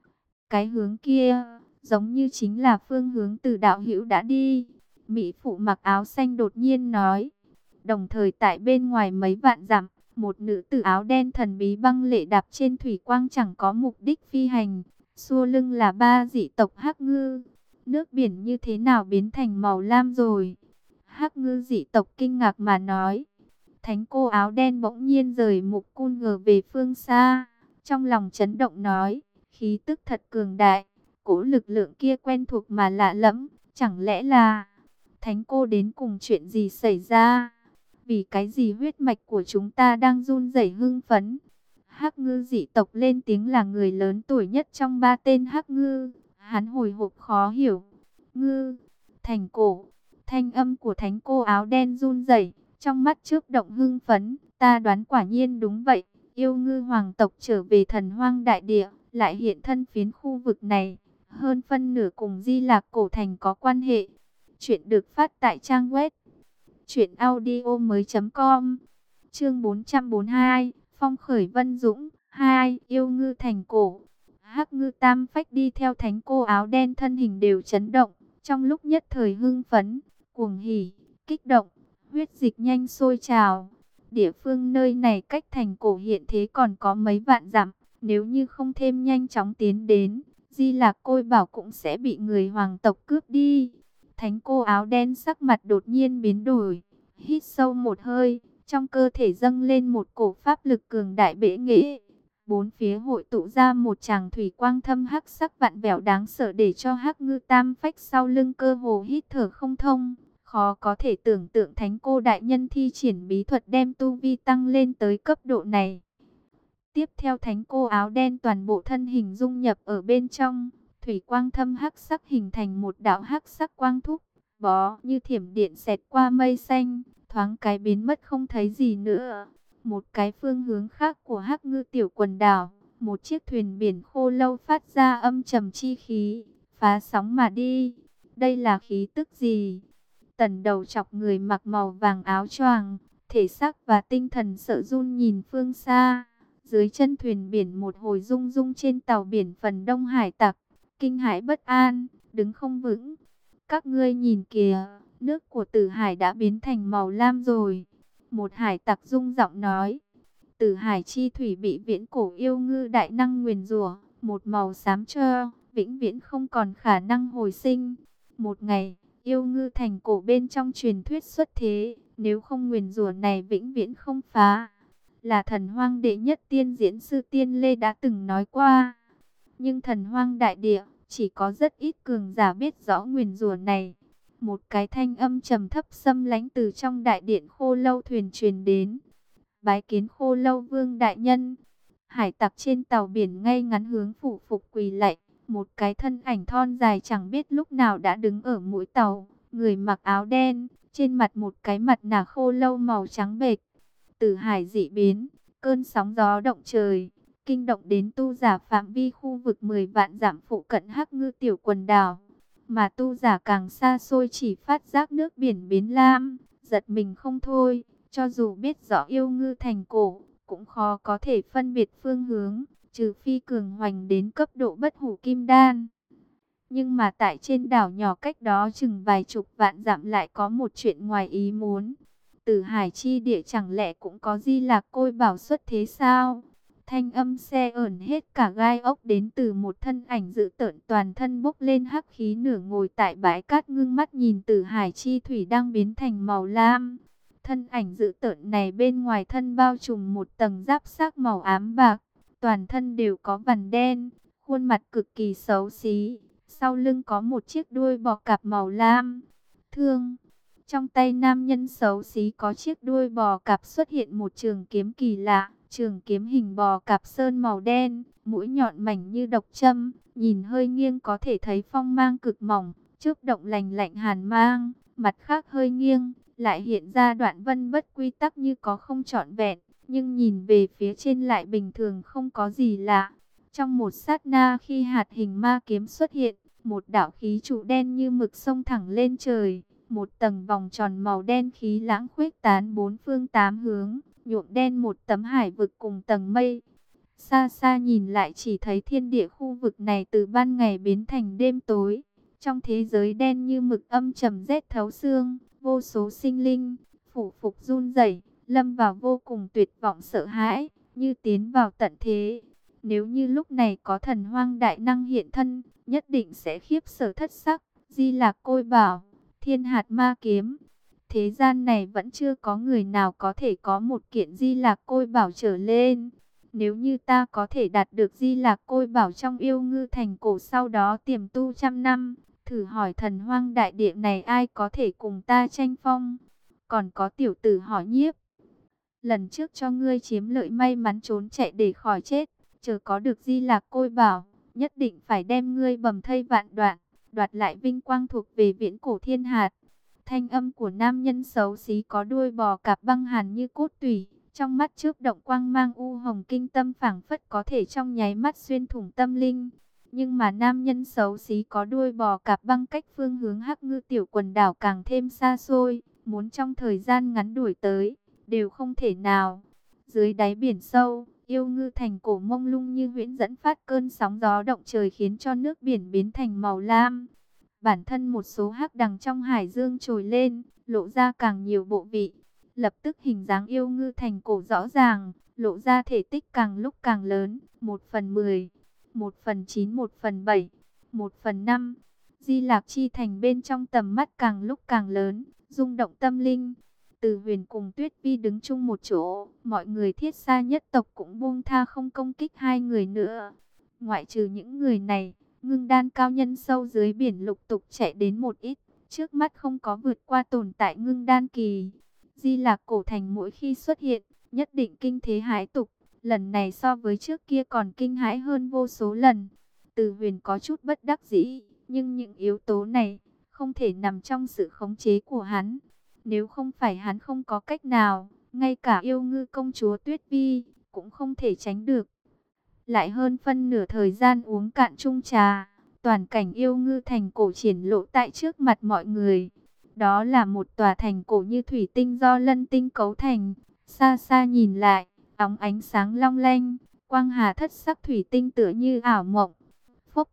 cái hướng kia, giống như chính là phương hướng từ đạo hữu đã đi. Mỹ phụ mặc áo xanh đột nhiên nói. Đồng thời tại bên ngoài mấy vạn dặm, một nữ tử áo đen thần bí băng lệ đạp trên thủy quang chẳng có mục đích phi hành, xua lưng là ba dị tộc Hắc Ngư. Nước biển như thế nào biến thành màu lam rồi? Hắc Ngư dị tộc kinh ngạc mà nói. Thánh cô áo đen bỗng nhiên rời mục cun ngờ về phương xa, trong lòng chấn động nói, khí tức thật cường đại, cỗ lực lượng kia quen thuộc mà lạ lẫm, chẳng lẽ là thánh cô đến cùng chuyện gì xảy ra? Vì cái gì huyết mạch của chúng ta đang run rẩy hưng phấn? Hắc Ngư dị tộc lên tiếng là người lớn tuổi nhất trong ba tên Hắc Ngư, hắn hồi hộp khó hiểu. Ngư, thành cổ, thanh âm của thánh cô áo đen run rẩy, trong mắt chớp động hưng phấn, ta đoán quả nhiên đúng vậy, Yêu Ngư hoàng tộc trở về thần hoang đại địa, lại hiện thân phiến khu vực này, hơn phân nửa cùng Di Lạc cổ thành có quan hệ. Chuyện được phát tại trang web truyện audio mới chấm com. Chương bốn trăm bốn mươi hai, Phong khởi Vân Dũng hai, Yêu Ngư thành cổ. Hắc Ngư tam phách đi theo thánh cô áo đen thân hình đều chấn động, trong lúc nhất thời hưng phấn, cuồng hỉ, kích động, huyết dịch nhanh sôi trào. Địa phương nơi này cách thành cổ hiện thế còn có mấy vạn dặm, nếu như không thêm nhanh chóng tiến đến, Di Lạc Côi Bảo cũng sẽ bị người hoàng tộc cướp đi. Thánh cô áo đen sắc mặt đột nhiên biến đổi, hít sâu một hơi, trong cơ thể dâng lên một cổ pháp lực cường đại bệ nghệ. Bốn phía hội tụ ra một tràng thủy quang thâm hắc sắc vạn vẹo đáng sợ để cho Hắc Ngư tam phách sau lưng cơ hồ hít thở không thông. Khó có thể tưởng tượng thánh cô đại nhân thi triển bí thuật đem tu vi tăng lên tới cấp độ này. Tiếp theo thánh cô áo đen toàn bộ thân hình dung nhập ở bên trong, thủy quang thâm hắc sắc hình thành một đạo hắc sắc quang thúc, bó như thiểm điện xẹt qua mây xanh, thoáng cái biến mất không thấy gì nữa. Một cái phương hướng khác của Hắc Ngư tiểu quần đảo, một chiếc thuyền biển khô lâu phát ra âm trầm chi khí, phá sóng mà đi. Đây là khí tức gì? Tần đầu chọc người mặc màu vàng áo choàng, thể xác và tinh thần sợ run nhìn phương xa. Dưới chân thuyền biển một hồi rung rung trên tàu biển phần đông hải tặc, kinh hãi bất an, đứng không vững. Các ngươi nhìn kìa, nước của Tử Hải đã biến thành màu lam rồi. Một hải tặc rung giọng nói. Tử Hải chi thủy bị viễn cổ yêu ngư đại năng nguyền rủa, một màu xám cho, vĩnh viễn không còn khả năng hồi sinh. Một ngày, yêu ngư thành cổ bên trong truyền thuyết xuất thế, nếu không nguyền rủa này vĩnh viễn không phá. Là thần hoang đệ nhất tiên diễn sư Tiên Lê đã từng nói qua. Nhưng thần hoang đại địa, chỉ có rất ít cường giả biết rõ nguyền rủa này. Một cái thanh âm trầm thấp xâm lánh từ trong đại điện Khô Lâu thuyền truyền đến. Bái kiến Khô Lâu vương đại nhân. Hải tặc trên tàu biển ngay ngắn hướng phủ phục quỳ lạy. Một cái thân ảnh thon dài chẳng biết lúc nào đã đứng ở mũi tàu. Người mặc áo đen, trên mặt một cái mặt nạ khô lâu màu trắng bệch. Tử Hải dị biến, cơn sóng gió động trời, kinh động đến tu giả phạm vi khu vực mười vạn dặm phụ cận Hắc Ngư tiểu quần đảo. Mà tu giả càng xa xôi chỉ phát giác nước biển biến lam, giật mình không thôi. Cho dù biết rõ yêu ngư thành cổ, cũng khó có thể phân biệt phương hướng, trừ phi cường hoành đến cấp độ bất hủ kim đan. Nhưng mà tại trên đảo nhỏ cách đó chừng vài chục vạn dặm lại có một chuyện ngoài ý muốn. Tử Hải chi địa chẳng lẽ cũng có Di Lạc Côi Bảo xuất thế sao? Thanh âm xe ởn hết cả gai ốc đến từ một thân ảnh dữ tợn toàn thân bốc lên hắc khí, nửa ngồi tại bãi cát ngưng mắt nhìn Tử Hải chi thủy đang biến thành màu lam. Thân ảnh dữ tợn này bên ngoài thân bao trùm một tầng giáp xác màu ám bạc, toàn thân đều có vằn đen, khuôn mặt cực kỳ xấu xí, sau lưng có một chiếc đuôi bò cạp màu lam. Thương. Trong tay nam nhân xấu xí có chiếc đuôi bò cạp xuất hiện một trường kiếm kỳ lạ, trường kiếm hình bò cạp sơn màu đen, mũi nhọn mảnh như độc châm, nhìn hơi nghiêng có thể thấy phong mang cực mỏng, chớp động lành lạnh hàn mang, mặt khác hơi nghiêng, lại hiện ra đoạn vân bất quy tắc như có không trọn vẹn, nhưng nhìn về phía trên lại bình thường không có gì lạ. Trong một sát na khi hạt hình ma kiếm xuất hiện, một đạo khí trụ đen như mực xông thẳng lên trời. Một tầng vòng tròn màu đen khí lãng khuếch tán bốn phương tám hướng, nhuộm đen một tấm hải vực cùng tầng mây. Xa xa nhìn lại chỉ thấy thiên địa khu vực này từ ban ngày biến thành đêm tối. Trong thế giới đen như mực âm trầm rét thấu xương, vô số sinh linh, phủ phục run rẩy, lâm vào vô cùng tuyệt vọng sợ hãi, như tiến vào tận thế. Nếu như lúc này có thần hoang đại năng hiện thân, nhất định sẽ khiếp sợ thất sắc. Di Lạc Côi Bảo, Thiên Hạt Ma Kiếm. Thế gian này vẫn chưa có người nào có thể có một kiện Di Lạc Côi Bảo trở lên. Nếu như ta có thể đạt được Di Lạc Côi Bảo trong yêu ngư thành cổ, sau đó tiềm tu trăm năm, thử hỏi thần hoang đại địa này ai có thể cùng ta tranh phong. Còn có tiểu tử hỏi Nhiếp, lần trước cho ngươi chiếm lợi may mắn trốn chạy để khỏi chết, chờ có được Di Lạc Côi Bảo, nhất định phải đem ngươi bầm thây vạn đoạn, đoạt lại vinh quang thuộc về viễn cổ thiên hạt. Thanh âm của nam nhân xấu xí có đuôi bò cạp băng hàn như cốt tủy, trong mắt chớp động quang mang u hồng kinh tâm, phảng phất có thể trong nháy mắt xuyên thủng tâm linh. Nhưng mà nam nhân xấu xí có đuôi bò cạp băng cách phương hướng Hắc Ngư tiểu quần đảo càng thêm xa xôi, muốn trong thời gian ngắn đuổi tới, đều không thể nào. Dưới đáy biển sâu, yêu ngư thành cổ mông lung như huyễn dẫn phát cơn sóng gió động trời, khiến cho nước biển biến thành màu lam. Bản thân một số hắc đằng trong hải dương trồi lên, lộ ra càng nhiều bộ vị. Lập tức hình dáng yêu ngư thành cổ rõ ràng, lộ ra thể tích càng lúc càng lớn, một phần mười, một phần chín, một phần bảy, một phần năm. Di Lạc chi thành bên trong tầm mắt càng lúc càng lớn, rung động tâm linh. Từ Huyền cùng Tuyết Vi đứng chung một chỗ, mọi người Thiết Sa nhất tộc cũng buông tha không công kích hai người nữa. Ngoại trừ những người này, ngưng đan cao nhân sâu dưới biển lục tục chạy đến một ít, trước mắt không có vượt qua tồn tại ngưng đan kỳ. Di Lạc cổ thành mỗi khi xuất hiện, nhất định kinh thế hãi tục, lần này so với trước kia còn kinh hãi hơn vô số lần. Từ Huyền có chút bất đắc dĩ, nhưng những yếu tố này không thể nằm trong sự khống chế của hắn. Nếu không phải hắn không có cách nào, ngay cả yêu ngư công chúa Tuyết Vi cũng không thể tránh được. Lại hơn phân nửa thời gian uống cạn chung trà, toàn cảnh yêu ngư thành cổ triển lộ tại trước mặt mọi người. Đó là một tòa thành cổ như thủy tinh do lân tinh cấu thành, xa xa nhìn lại, óng ánh sáng long lanh, quang hà thất sắc thủy tinh tựa như ảo mộng. Phúc,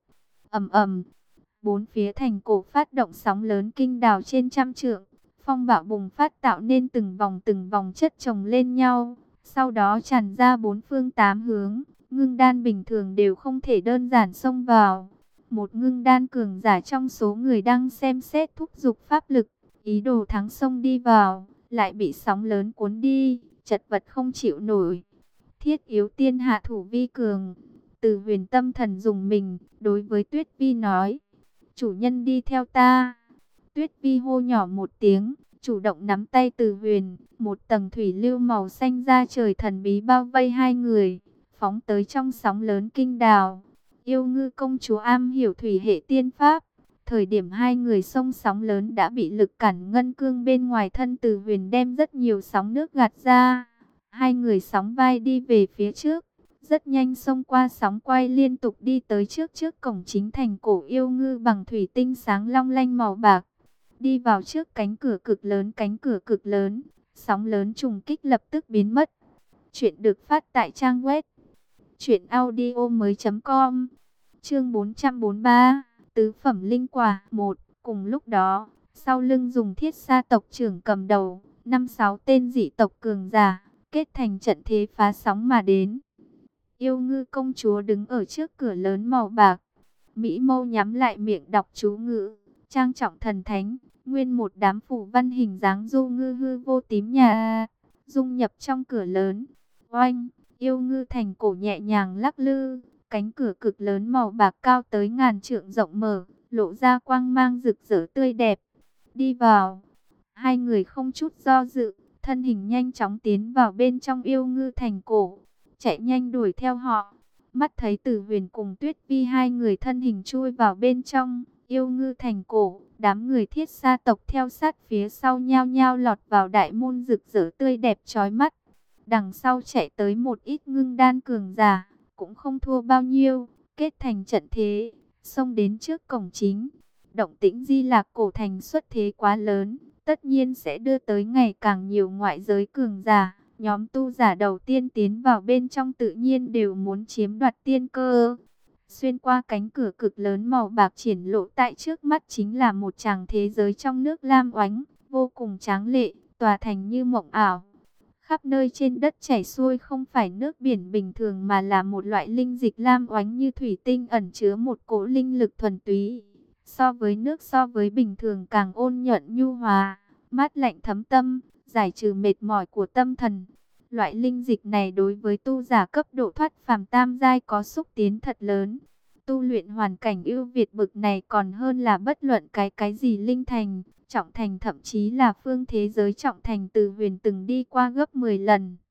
ầm ầm, bốn phía thành cổ phát động sóng lớn kinh đào trên trăm trượng. Phong bạo bùng phát tạo nên từng vòng từng vòng chất chồng lên nhau, sau đó tràn ra bốn phương tám hướng. Ngưng đan bình thường đều không thể đơn giản xông vào. Một ngưng đan cường giả trong số người đang xem xét thúc giục pháp lực, ý đồ thắng xông đi vào, lại bị sóng lớn cuốn đi, chật vật không chịu nổi. Thiết yếu tiên hạ thủ vi cường. Từ Huyền tâm thần dùng mình, đối với Tuyết Vi nói: chủ nhân đi theo ta. Tuyết Vi hô nhỏ một tiếng, chủ động nắm tay Từ Huyền. Một tầng thủy lưu màu xanh ra trời thần bí bao vây hai người, phóng tới trong sóng lớn kinh đào. Yêu Ngư công chúa am hiểu thủy hệ tiên pháp. Thời điểm hai người xông sóng lớn đã bị lực cản ngân cương bên ngoài thân Từ Huyền đem rất nhiều sóng nước gạt ra. Hai người sóng vai đi về phía trước, rất nhanh xông qua sóng quay liên tục đi tới trước trước cổng chính thành cổ Yêu Ngư bằng thủy tinh sáng long lanh màu bạc. Đi vào trước cánh cửa cực lớn, cánh cửa cực lớn, sóng lớn trùng kích lập tức biến mất. Chuyện được phát tại trang web truyện audio mới chấm com. Chương bốn trăm bốn mươi ba, tứ phẩm linh quả một. Cùng lúc đó, sau lưng dùng thiết sa tộc trưởng cầm đầu, năm sáu tên dị tộc cường giả kết thành trận thế phá sóng mà đến. Yêu Ngư công chúa đứng ở trước cửa lớn màu bạc, mỹ mâu nhắm lại miệng đọc chú ngữ, trang trọng thần thánh. Nguyên một đám phủ văn hình dáng du ngư hư vô tím nhà dung nhập trong cửa lớn. Oanh, Yêu Ngư thành cổ nhẹ nhàng lắc lư, cánh cửa cực lớn màu bạc cao tới ngàn trượng rộng mở, lộ ra quang mang rực rỡ tươi đẹp. Đi vào. Hai người không chút do dự, thân hình nhanh chóng tiến vào bên trong Yêu Ngư thành cổ, chạy nhanh đuổi theo họ. Mắt thấy Từ Huyền cùng Tuyết Vi hai người thân hình chui vào bên trong Yêu Ngư thành cổ, đám người thiết sa tộc theo sát phía sau nhao nhao lọt vào đại môn rực rỡ tươi đẹp chói mắt. Đằng sau chạy tới một ít ngưng đan cường giả, cũng không thua bao nhiêu, kết thành trận thế, xông đến trước cổng chính. Động tĩnh Di Lạc cổ thành xuất thế quá lớn, tất nhiên sẽ đưa tới ngày càng nhiều ngoại giới cường giả. Nhóm tu giả đầu tiên tiến vào bên trong tự nhiên đều muốn chiếm đoạt tiên cơ. Xuyên qua cánh cửa cực lớn màu bạc triển lộ tại trước mắt chính là một tràng thế giới trong nước lam oánh, vô cùng tráng lệ, tòa thành như mộng ảo. Khắp nơi trên đất chảy xuôi không phải nước biển bình thường mà là một loại linh dịch lam oánh như thủy tinh ẩn chứa một cỗ linh lực thuần túy. So với nước so với bình thường càng ôn nhuận nhu hòa, mát lạnh thấm tâm, giải trừ mệt mỏi của tâm thần. Loại linh dịch này đối với tu giả cấp độ thoát phàm tam giai có xúc tiến thật lớn. Tu luyện hoàn cảnh ưu việt bực này còn hơn là bất luận cái cái gì linh thành, trọng thành, thậm chí là phương thế giới trọng thành Từ Huyền từng đi qua gấp mười lần.